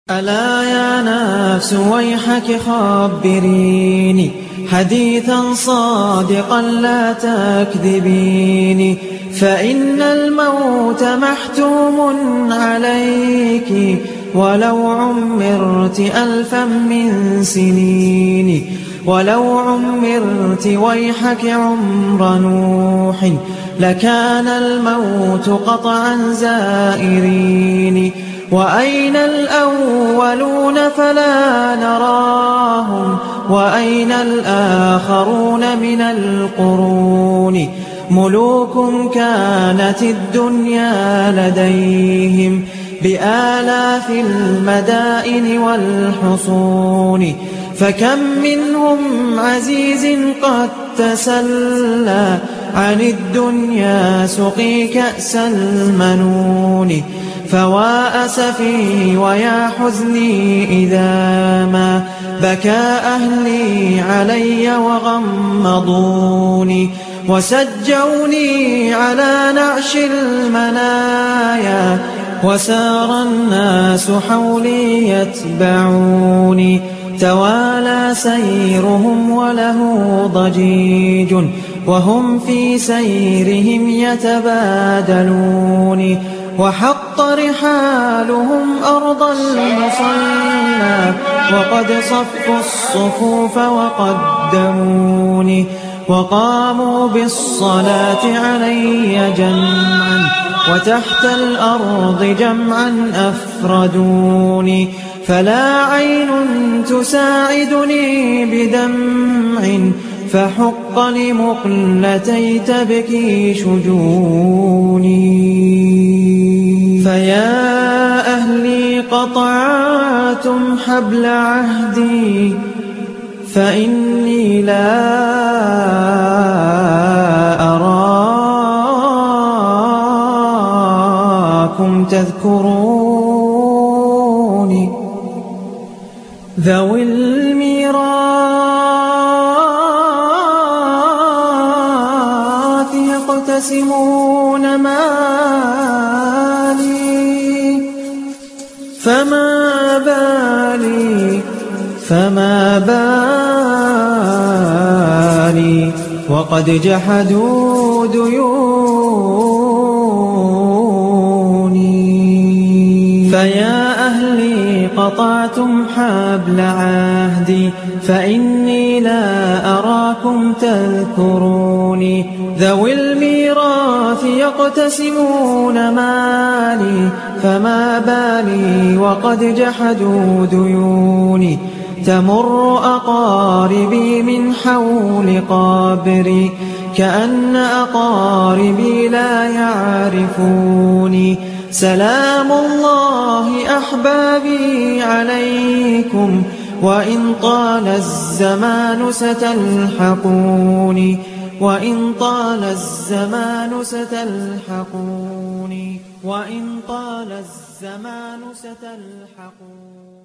ألا يا نفس ويحك خبريني حديثا صادقا لا تكذبيني، فإن الموت محتوم عليك ولو عمرت ألفا من سنين. ولو عمرت ويحك عمر نوح لكان الموت قطعا زائرين. وأين الأولون فلا نراهم، وأين الآخرون من القرون. ملوك كانت الدنيا لديهم بآلاف المدائن والحصون، فكم منهم عزيز قد تسلى عن الدنيا سقي كأس المنون. فوا أسفي ويا حزني إذا ما بكى أهلي علي وغمضوني، وسجوني على نعش المنايا وسار الناس حولي يتبعوني. توالى سيرهم وله ضجيج وهم في سيرهم يتبادلون، وحط رحالهم أرض المصلى وقد صفوا الصفوف وقدموني. وقاموا بالصلاة علي جمعا وتحت الأرض جمعا أفردوني، فلا عين تساعدني بدمع فحق لمقلتي تبكي شجوني. فيا أهلي قطعتم حبل عهدي فإني لا أراكم تذكروني. ذوي الميراث يقتسمون مالي، فما بالي وقد جحدوا ديوني. فيا أهلي قطعتم حبل عهدي فإني لا أراكم تذكروني. ذوي الميراث يقتسمون مالي، فما بالي وقد جحدوا ديوني. تمر أقاربي من حول قبري كأن أقاربي لا يعرفوني. سلام الله أحبابي عليكم، وإن طال الزمان ستلحقوني. وإن طال الزمان ستلحقوني. وإن طال الزمان ستلحقوني.